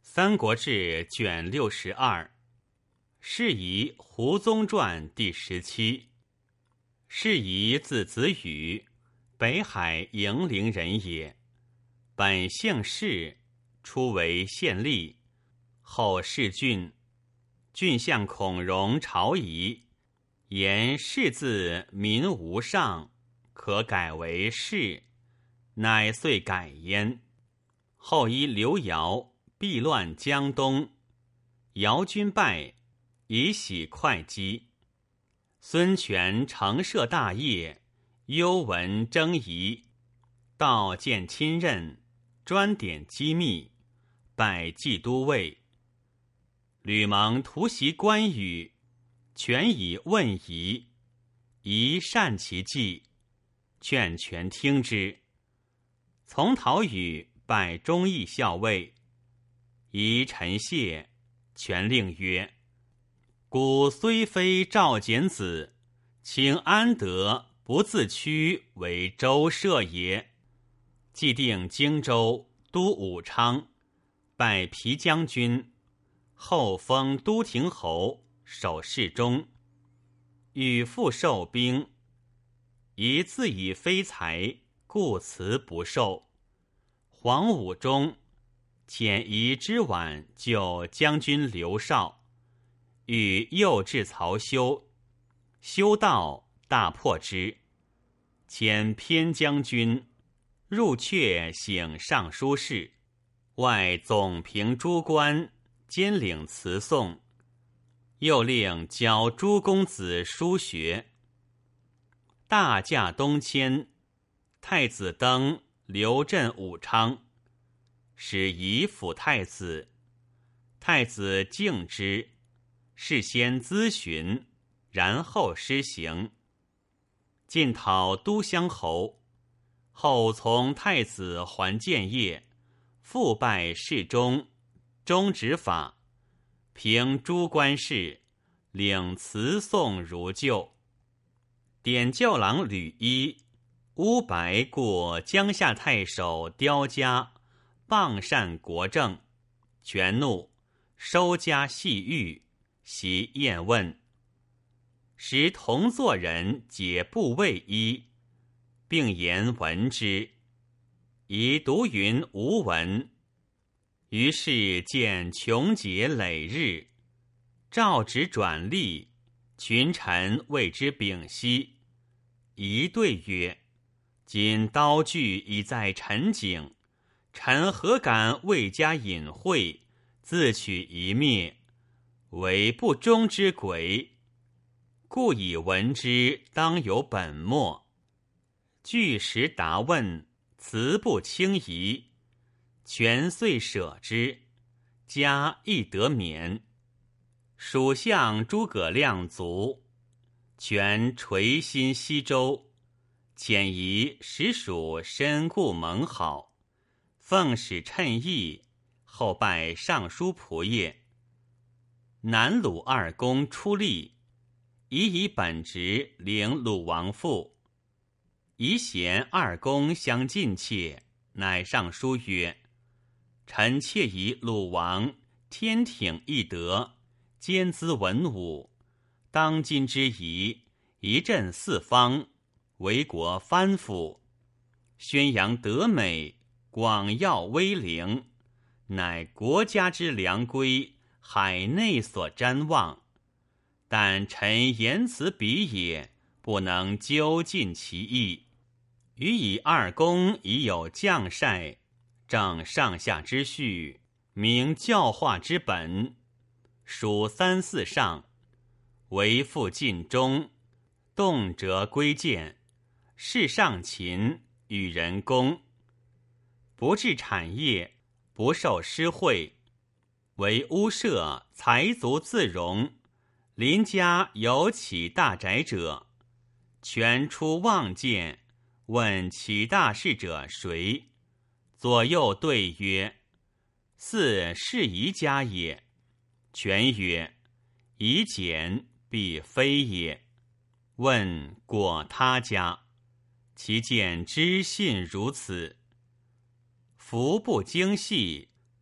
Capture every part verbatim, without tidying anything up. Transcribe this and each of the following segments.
三国志》卷六十二，是以胡宗传第十七。是以字子羽，北海营陵人也。本姓氏，初为县吏，后世郡。郡相孔融朝仪，言氏字民无上，可改为氏，乃遂改焉。后依刘繇避乱江东，姚军败，以喜会稽。孙权承设大业，幽闻征夷，到见亲任，专点机密，拜冀都尉。吕蒙突袭关羽，权以问夷，夷善其计，劝权听之。从讨羽拜忠义校尉，夷臣谢，权令曰：孤虽非赵简子，请安得不自屈为周社也？既定荆州都武昌，拜皮将军，后封都亭侯，守侍中。与复受兵，夷自以非才，故辞不受。黄武中，遣夷之晚救将军刘绍，与诱至曹休，修道大破之。遣偏将军入阙省尚书事，外总平诸官，兼领词讼。又令教诸公子书学。大驾东迁，太子登留镇武昌，使夷辅太子。太子敬之，事先咨询，然后施行。进讨都乡侯，后从太子还建业，复拜侍中，终止法，平诸官事，领词讼如旧。典校郎吕一、乌白过江夏太守刁嘉，谤擅国政，权怒，收家系狱，袭验问。时同作人解部尉一，并言闻之，宜独云无闻。于是见穷节累日，诏旨转吏，群臣为之屏息。宜对曰：今刀具已在陈景，臣何敢未加隐晦，自取一灭，为不忠之鬼。故以闻之，当有本末。据实答问，辞不轻移，权遂舍之，家亦得免。蜀相诸葛亮卒，权垂心西周，遣夷使蜀深固盟好，奉使称义，后拜尚书仆射。南鲁二公出力，宜以本职领鲁王父。宜贤二公相近切，乃上书曰：臣妾以鲁王天挺义德，兼资文武，当今之宜，一振四方，为国藩辅，宣扬德美，广耀威灵，乃国家之良规，海内所瞻望。但臣言辞鄙也，不能究尽其意。予以二公已有将帅，正上下之序，明教化之本，属三四上，为复尽忠，动辄归谏，事上勤，与人公，不治产业，不受施惠，为屋舍财足自容。邻家有起大宅者，权出望见，问起大事者谁？左右对曰：似是夷家也。权曰：夷简必非也。问果他家，其见知信如此。夫不精细，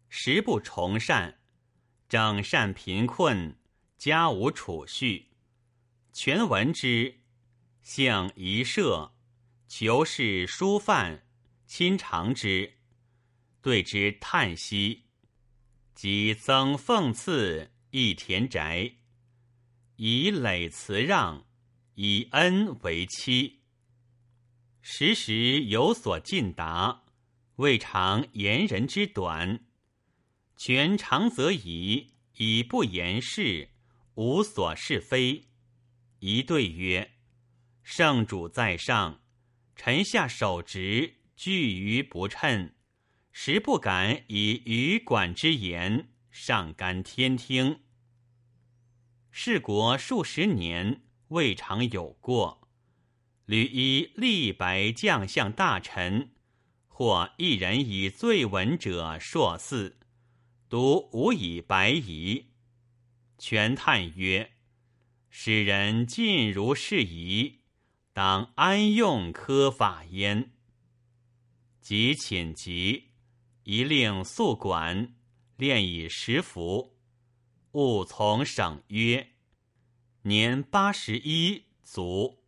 时不崇善，整善贫困，家无储蓄。全闻之，幸一射，求是书范，亲尝之，对之叹息，即增俸赐，一田宅，以累辞让，以恩为期。时时有所进达，未尝言人之短。权长则宜，以不言事，无所是非。宜对曰：圣主在上，臣下守职，惧于不称，实不敢以语管之言，上干天听。事国数十年，未尝有过。屡依立白将相大臣，或一人以最闻者硕嗣，独无以白夷。权叹曰：使人尽如是宜，当安用科法焉？即寝疾，一令速管，练以食服。务从省曰：年八十一卒。